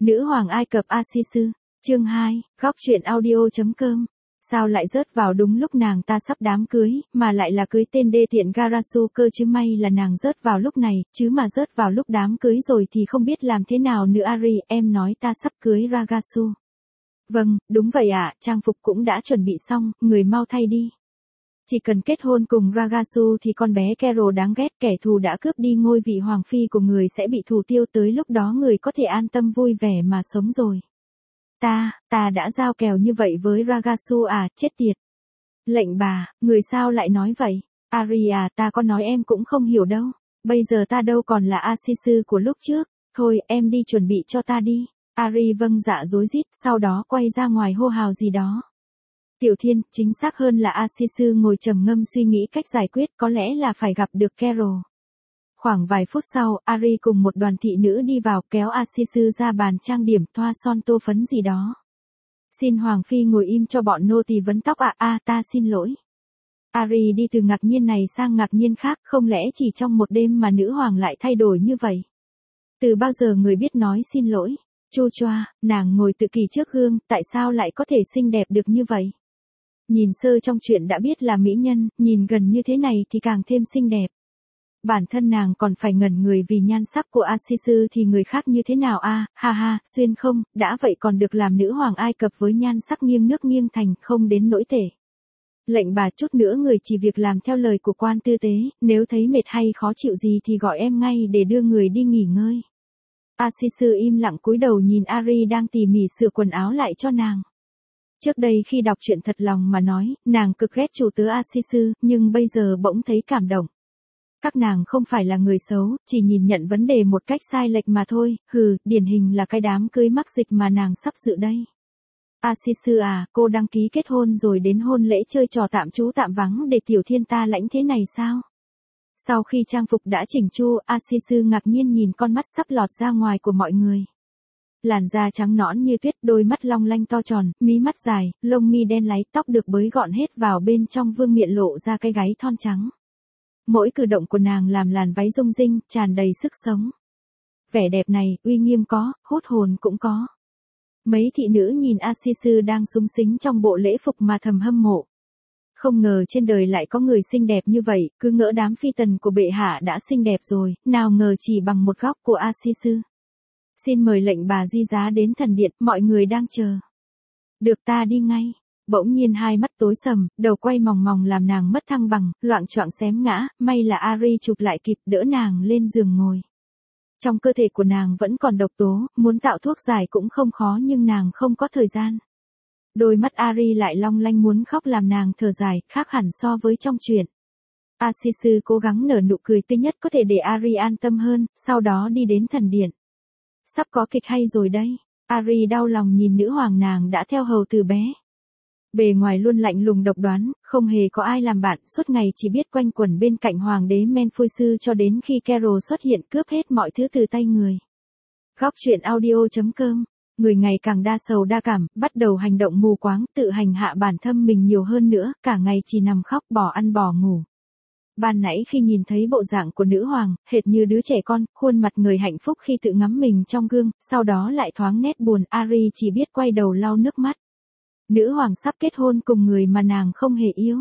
Nữ hoàng Ai Cập Asisu, chương 2, góc truyện audio.com. Sao lại rớt vào đúng lúc nàng ta sắp đám cưới, mà lại là cưới tên đê tiện Garasu cơ chứ, may là nàng rớt vào lúc này, chứ mà rớt vào lúc đám cưới rồi thì không biết làm thế nào nữa. Ari, em nói ta sắp cưới Ragasu. Vâng, đúng vậy ạ, trang phục cũng đã chuẩn bị xong, người mau thay đi. Chỉ cần kết hôn cùng Ragasu thì con bé Carol đáng ghét, kẻ thù đã cướp đi ngôi vị hoàng phi của người sẽ bị thủ tiêu, tới lúc đó người có thể an tâm vui vẻ mà sống rồi. Ta đã giao kèo như vậy với Ragasu à, chết tiệt. Lệnh bà, người sao lại nói vậy? Aria, ta có nói em cũng không hiểu đâu. Bây giờ ta đâu còn là Asisu của lúc trước. Thôi, em đi chuẩn bị cho ta đi. Ari vâng dạ rối rít, sau đó quay ra ngoài hô hào gì đó. Tiểu Thiên, chính xác hơn là Asisu ngồi trầm ngâm suy nghĩ cách giải quyết, có lẽ là phải gặp được Carol. Khoảng vài phút sau, Ari cùng một đoàn thị nữ đi vào, kéo Asisu ra bàn trang điểm, thoa son tô phấn gì đó. Xin Hoàng Phi ngồi im cho bọn nô tỳ vấn tóc ạ. Ta xin lỗi. Ari đi từ ngạc nhiên này sang ngạc nhiên khác, không lẽ chỉ trong một đêm mà nữ hoàng lại thay đổi như vậy? Từ bao giờ người biết nói xin lỗi? Chu choa, nàng ngồi tự kỷ trước gương, tại sao lại có thể xinh đẹp được như vậy? Nhìn sơ trong chuyện đã biết là mỹ nhân, nhìn gần như thế này thì càng thêm xinh đẹp. Bản thân nàng còn phải ngẩn người vì nhan sắc của Asisu thì người khác như thế nào ha ha, xuyên không, đã vậy còn được làm nữ hoàng Ai Cập với nhan sắc nghiêng nước nghiêng thành, không đến nỗi tệ. Lệnh bà, chút nữa người chỉ việc làm theo lời của quan tư tế, nếu thấy mệt hay khó chịu gì thì gọi em ngay để đưa người đi nghỉ ngơi. Asisu im lặng cúi đầu nhìn Ari đang tỉ mỉ sửa quần áo lại cho nàng. Trước đây khi đọc truyện thật lòng mà nói, nàng cực ghét chủ tớ Asisu, nhưng bây giờ bỗng thấy cảm động. Các nàng không phải là người xấu, chỉ nhìn nhận vấn đề một cách sai lệch mà thôi, điển hình là cái đám cưới mắc dịch mà nàng sắp dự đây. Asisu à, cô đăng ký kết hôn rồi đến hôn lễ chơi trò tạm trú tạm vắng để Tiểu Thiên ta lãnh thế này sao? Sau khi trang phục đã chỉnh chu, Asisu ngạc nhiên nhìn con mắt sắp lọt ra ngoài của mọi người. Làn da trắng nõn như tuyết, đôi mắt long lanh to tròn, mí mắt dài, lông mi đen láy, tóc được bới gọn hết vào bên trong, vương miện lộ ra cái gáy thon trắng. Mỗi cử động của nàng làm làn váy rung rinh, tràn đầy sức sống. Vẻ đẹp này, uy nghiêm có, hút hồn cũng có. Mấy thị nữ nhìn Asisu đang súng xính trong bộ lễ phục mà thầm hâm mộ. Không ngờ trên đời lại có người xinh đẹp như vậy, cứ ngỡ đám phi tần của bệ hạ đã xinh đẹp rồi, nào ngờ chỉ bằng một góc của Asisu. Xin mời lệnh bà di giá đến thần điện, mọi người đang chờ. Được, ta đi ngay. Bỗng nhiên hai mắt tối sầm, đầu quay mòng mòng làm nàng mất thăng bằng, loạng choạng xém ngã, may là Ari chụp lại kịp đỡ nàng lên giường ngồi. Trong cơ thể của nàng vẫn còn độc tố, muốn tạo thuốc giải cũng không khó nhưng nàng không có thời gian. Đôi mắt Ari lại long lanh muốn khóc làm nàng thở dài, khác hẳn so với trong truyện. Asisu cố gắng nở nụ cười tươi nhất có thể để Ari an tâm hơn, sau đó đi đến thần điện. Sắp có kịch hay rồi đây. Ari đau lòng nhìn nữ hoàng nàng đã theo hầu từ bé. Bề ngoài luôn lạnh lùng độc đoán, không hề có ai làm bạn, suốt ngày chỉ biết quanh quẩn bên cạnh hoàng đế Menfusu cho đến khi Carol xuất hiện cướp hết mọi thứ từ tay người. Góc truyện audio.com. Người ngày càng đa sầu đa cảm, bắt đầu hành động mù quáng, tự hành hạ bản thân mình nhiều hơn nữa, cả ngày chỉ nằm khóc, bỏ ăn bỏ ngủ. Ban nãy khi nhìn thấy bộ dạng của nữ hoàng, hệt như đứa trẻ con, khuôn mặt người hạnh phúc khi tự ngắm mình trong gương, sau đó lại thoáng nét buồn, Ari chỉ biết quay đầu lau nước mắt. Nữ hoàng sắp kết hôn cùng người mà nàng không hề yêu.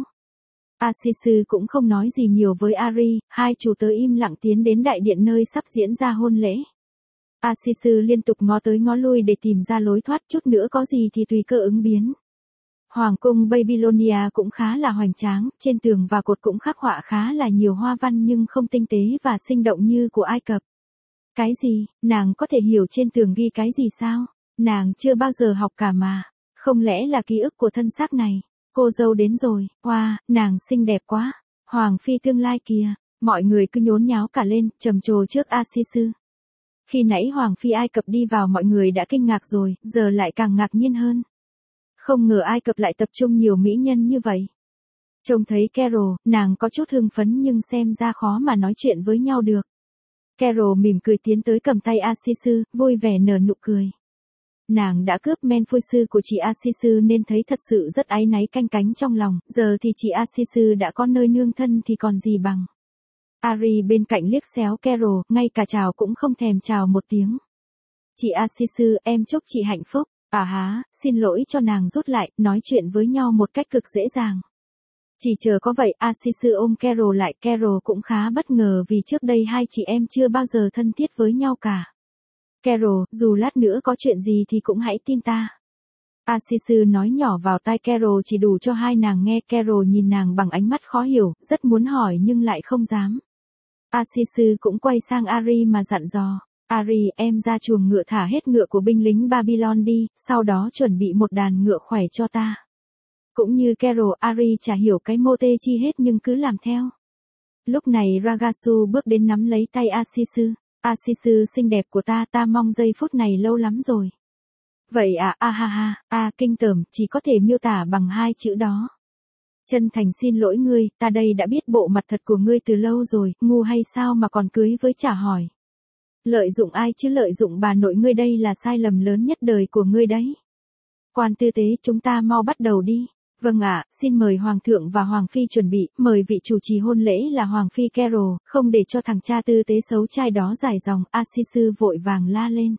Asisu cũng không nói gì nhiều với Ari, hai chủ tớ im lặng tiến đến đại điện nơi sắp diễn ra hôn lễ. Asisu liên tục ngó tới ngó lui để tìm ra lối thoát, chút nữa có gì thì tùy cơ ứng biến. Hoàng cung Babylonia cũng khá là hoành tráng, trên tường và cột cũng khắc họa khá là nhiều hoa văn nhưng không tinh tế và sinh động như của Ai Cập. Cái gì, nàng có thể hiểu trên tường ghi cái gì sao? Nàng chưa bao giờ học cả mà. Không lẽ là ký ức của thân xác này? Cô dâu đến rồi, wow, nàng xinh đẹp quá. Hoàng phi tương lai kìa, mọi người cứ nhốn nháo cả lên, trầm trồ trước Asisu. Khi nãy Hoàng phi Ai Cập đi vào mọi người đã kinh ngạc rồi, giờ lại càng ngạc nhiên hơn. Không ngờ Ai Cập lại tập trung nhiều mỹ nhân như vậy. Trông thấy Carol, nàng có chút hưng phấn nhưng xem ra khó mà nói chuyện với nhau được. Carol mỉm cười tiến tới cầm tay Asisu, vui vẻ nở nụ cười. Nàng đã cướp Menfusu của chị Asisu nên thấy thật sự rất áy náy canh cánh trong lòng, giờ thì chị Asisu đã có nơi nương thân thì còn gì bằng. Ari bên cạnh liếc xéo Carol, ngay cả chào cũng không thèm chào một tiếng. Chị Asisu, em chúc chị hạnh phúc. À há, xin lỗi cho nàng rút lại, nói chuyện với nhau một cách cực dễ dàng. Chỉ chờ có vậy, Asisu ôm Carol lại, Carol cũng khá bất ngờ vì trước đây hai chị em chưa bao giờ thân thiết với nhau cả. Carol, dù lát nữa có chuyện gì thì cũng hãy tin ta. Asisu nói nhỏ vào tai Carol chỉ đủ cho hai nàng nghe. Carol nhìn nàng bằng ánh mắt khó hiểu, rất muốn hỏi nhưng lại không dám. Asisu cũng quay sang Ari mà dặn dò. Ari, em ra chuồng ngựa thả hết ngựa của binh lính Babylon đi, sau đó chuẩn bị một đàn ngựa khỏe cho ta. Cũng như Carol, Ari chả hiểu cái mô tê chi hết nhưng cứ làm theo. Lúc này Ragasu bước đến nắm lấy tay Asisu. Asisu xinh đẹp của ta mong giây phút này lâu lắm rồi. Vậy à, ha ha, kinh tởm, chỉ có thể miêu tả bằng hai chữ đó. Chân thành xin lỗi ngươi, ta đây đã biết bộ mặt thật của ngươi từ lâu rồi, ngu hay sao mà còn cưới với chả hỏi. Lợi dụng ai chứ, lợi dụng bà nội ngươi đây là sai lầm lớn nhất đời của ngươi đấy. Quan tư tế, chúng ta mau bắt đầu đi. Vâng ạ, xin mời Hoàng thượng và Hoàng phi chuẩn bị, mời vị chủ trì hôn lễ là Hoàng phi Carol, không để cho thằng cha tư tế xấu trai đó dài dòng. Asisu vội vàng la lên.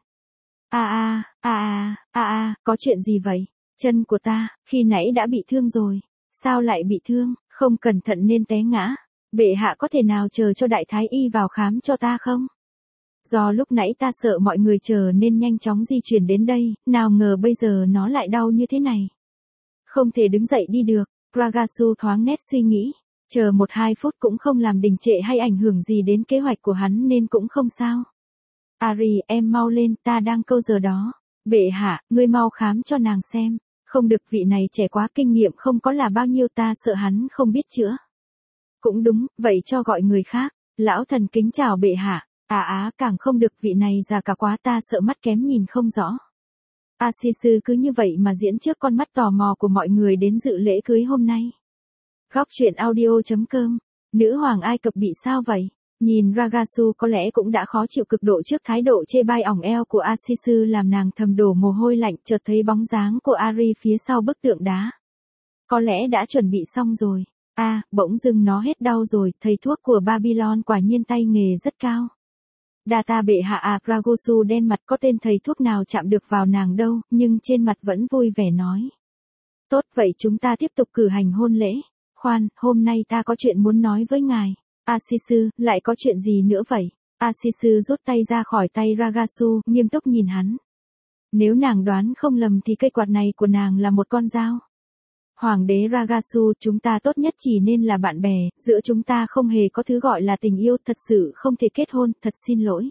Có chuyện gì vậy? Chân của ta, khi nãy đã bị thương rồi. Sao lại bị thương, không cẩn thận nên té ngã. Bệ hạ có thể nào chờ cho đại thái y vào khám cho ta không? Do lúc nãy ta sợ mọi người chờ nên nhanh chóng di chuyển đến đây, nào ngờ bây giờ nó lại đau như thế này. Không thể đứng dậy đi được. Ragasu thoáng nét suy nghĩ. Chờ 1-2 phút cũng không làm đình trệ hay ảnh hưởng gì đến kế hoạch của hắn nên cũng không sao. Ari, em mau lên, ta đang câu giờ đó. Bệ hạ, ngươi mau khám cho nàng xem. Không được, vị này trẻ quá, kinh nghiệm không có là bao nhiêu, ta sợ hắn không biết chữa. Cũng đúng, vậy cho gọi người khác. Lão thần kính chào bệ hạ. Càng không được, vị này già cả quá, ta sợ mắt kém nhìn không rõ. Asisu cứ như vậy mà diễn trước con mắt tò mò của mọi người đến dự lễ cưới hôm nay. Góc truyện audio.com. Nữ hoàng Ai Cập bị sao vậy? Nhìn Ragasu có lẽ cũng đã khó chịu cực độ trước thái độ chê bai ỏng eo của Asisu làm nàng thầm đổ mồ hôi lạnh, chợt thấy bóng dáng của Ari phía sau bức tượng đá. Có lẽ đã chuẩn bị xong rồi. Bỗng dưng nó hết đau rồi, thầy thuốc của Babylon quả nhiên tay nghề rất cao. Đa bệ hạ. Ragasu đen mặt, có tên thầy thuốc nào chạm được vào nàng đâu, nhưng trên mặt vẫn vui vẻ nói. Tốt, vậy chúng ta tiếp tục cử hành hôn lễ. Khoan, hôm nay ta có chuyện muốn nói với ngài. Asisu, lại có chuyện gì nữa vậy? Asisu rút tay ra khỏi tay Ragasu, nghiêm túc nhìn hắn. Nếu nàng đoán không lầm thì cây quạt này của nàng là một con dao. Hoàng đế Ragasu, chúng ta tốt nhất chỉ nên là bạn bè, giữa chúng ta không hề có thứ gọi là tình yêu, thật sự không thể kết hôn, thật xin lỗi.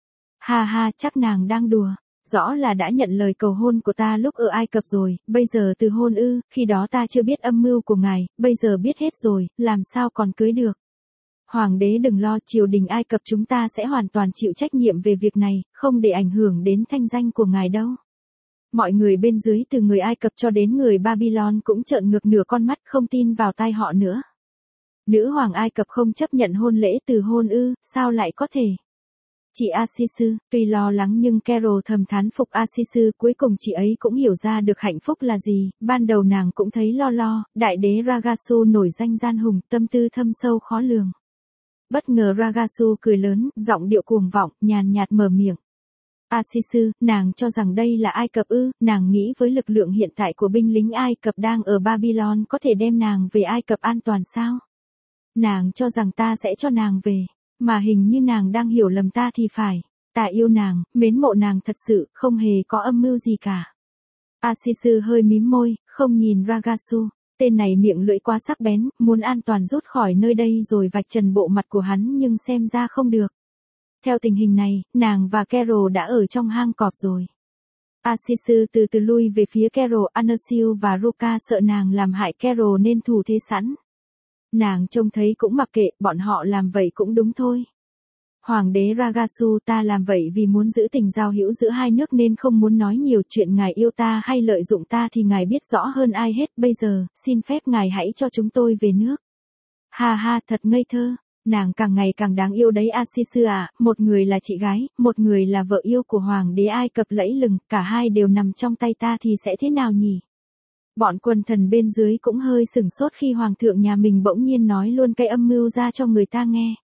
Ha, chắc nàng đang đùa. Rõ là đã nhận lời cầu hôn của ta lúc ở Ai Cập rồi, bây giờ từ hôn ư, khi đó ta chưa biết âm mưu của ngài, bây giờ biết hết rồi, làm sao còn cưới được. Hoàng đế đừng lo, triều đình Ai Cập chúng ta sẽ hoàn toàn chịu trách nhiệm về việc này, không để ảnh hưởng đến thanh danh của ngài đâu. Mọi người bên dưới từ người Ai Cập cho đến người Babylon cũng trợn ngược nửa con mắt, không tin vào tai họ nữa. Nữ hoàng Ai Cập không chấp nhận hôn lễ từ hôn ư, sao lại có thể? Chị Asisu, tuy lo lắng nhưng Carol thầm thán phục Asisu, cuối cùng chị ấy cũng hiểu ra được hạnh phúc là gì, ban đầu nàng cũng thấy lo, đại đế Ragasu nổi danh gian hùng, tâm tư thâm sâu khó lường. Bất ngờ Ragasu cười lớn, giọng điệu cuồng vọng, nhàn nhạt mở miệng. Asisu, nàng cho rằng đây là Ai Cập ư, nàng nghĩ với lực lượng hiện tại của binh lính Ai Cập đang ở Babylon có thể đem nàng về Ai Cập an toàn sao? Nàng cho rằng ta sẽ cho nàng về, mà hình như nàng đang hiểu lầm ta thì phải. Ta yêu nàng, mến mộ nàng thật sự, không hề có âm mưu gì cả. Asisu hơi mím môi, không nhìn Ragasu. Tên này miệng lưỡi quá sắc bén, muốn an toàn rút khỏi nơi đây rồi vạch trần bộ mặt của hắn nhưng xem ra không được. Theo tình hình này, nàng và Carol đã ở trong hang cọp rồi. Asisu từ từ lui về phía Carol, Anasil và Ruka sợ nàng làm hại Carol nên thủ thế sẵn. Nàng trông thấy cũng mặc kệ, bọn họ làm vậy cũng đúng thôi. Hoàng đế Ragasu, ta làm vậy vì muốn giữ tình giao hữu giữa hai nước nên không muốn nói nhiều, chuyện ngài yêu ta hay lợi dụng ta thì ngài biết rõ hơn ai hết, bây giờ, xin phép ngài hãy cho chúng tôi về nước. Ha, thật ngây thơ, nàng càng ngày càng đáng yêu đấy Asisu à, một người là chị gái, một người là vợ yêu của Hoàng đế Ai Cập lẫy lừng, cả hai đều nằm trong tay ta thì sẽ thế nào nhỉ? Bọn quần thần bên dưới cũng hơi sửng sốt khi Hoàng thượng nhà mình bỗng nhiên nói luôn cái âm mưu ra cho người ta nghe.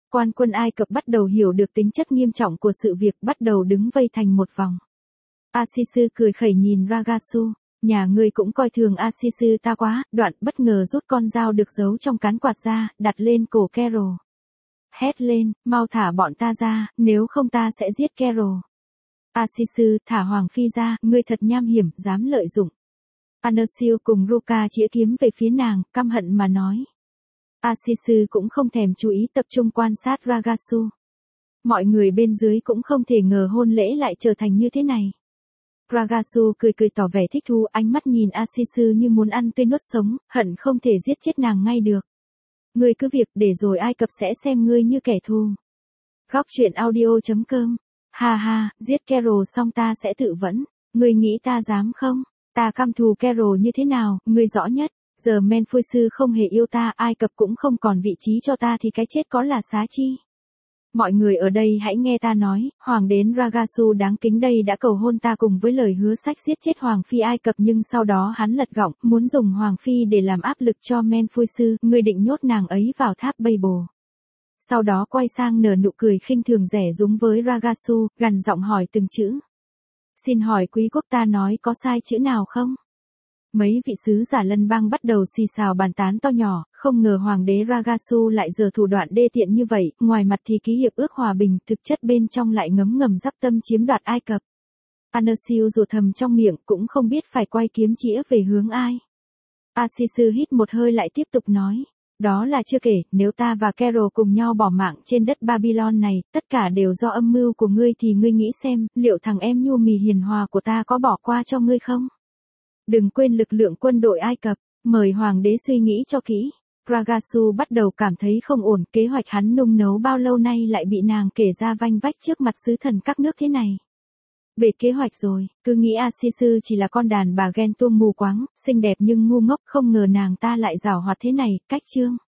Quan quân Ai Cập bắt đầu hiểu được tính chất nghiêm trọng của sự việc, bắt đầu đứng vây thành một vòng. Asisu cười khẩy nhìn Ragasu, nhà ngươi cũng coi thường Asisu ta quá, đoạn bất ngờ rút con dao được giấu trong cán quạt ra, đặt lên cổ Carol. Hét lên, mau thả bọn ta ra, nếu không ta sẽ giết Carol. Asisu, thả Hoàng Phi ra, ngươi thật nham hiểm, dám lợi dụng. Anersiu cùng Ruka chĩa kiếm về phía nàng, căm hận mà nói. Asisu cũng không thèm chú ý, tập trung quan sát Ragasu. Mọi người bên dưới cũng không thể ngờ hôn lễ lại trở thành như thế này. Ragasu cười cười tỏ vẻ thích thú, ánh mắt nhìn Asisu như muốn ăn tươi nuốt sống, hận không thể giết chết nàng ngay được. Ngươi cứ việc để rồi Ai Cập sẽ xem ngươi như kẻ thù. Góc truyện audio.com. Ha ha, giết Carol xong ta sẽ tự vẫn. Ngươi nghĩ ta dám không? Ta căm thù Carol như thế nào, ngươi rõ nhất. Giờ Menfuisu không hề yêu ta, Ai Cập cũng không còn vị trí cho ta thì cái chết có là xá chi. Mọi người ở đây hãy nghe ta nói, Hoàng đế Ragasu đáng kính đây đã cầu hôn ta cùng với lời hứa sách giết chết Hoàng Phi Ai Cập, nhưng sau đó hắn lật gọng, muốn dùng Hoàng Phi để làm áp lực cho Menfuisu, người định nhốt nàng ấy vào tháp Babel. Sau đó quay sang nở nụ cười khinh thường rẻ rúng với Ragasu, gằn giọng hỏi từng chữ. Xin hỏi quý quốc ta nói có sai chữ nào không? Mấy vị sứ giả lân bang bắt đầu xì xào bàn tán to nhỏ, không ngờ hoàng đế Ragasu lại giở thủ đoạn đê tiện như vậy, ngoài mặt thì ký hiệp ước hòa bình, thực chất bên trong lại ngấm ngầm dắp tâm chiếm đoạt Ai Cập. Anersiu rủa thầm trong miệng, cũng không biết phải quay kiếm chĩa về hướng ai. Asisu hít một hơi lại tiếp tục nói. Đó là chưa kể, nếu ta và Carol cùng nhau bỏ mạng trên đất Babylon này, tất cả đều do âm mưu của ngươi thì ngươi nghĩ xem, liệu thằng em nhu mì hiền hòa của ta có bỏ qua cho ngươi không? Đừng quên lực lượng quân đội Ai Cập, mời hoàng đế suy nghĩ cho kỹ. Ragasu bắt đầu cảm thấy không ổn, kế hoạch hắn nung nấu bao lâu nay lại bị nàng kể ra vanh vách trước mặt sứ thần các nước thế này. Bể kế hoạch rồi, cứ nghĩ Asisu chỉ là con đàn bà ghen tuông mù quáng, xinh đẹp nhưng ngu ngốc, không ngờ nàng ta lại giảo hoạt thế này, cách chương.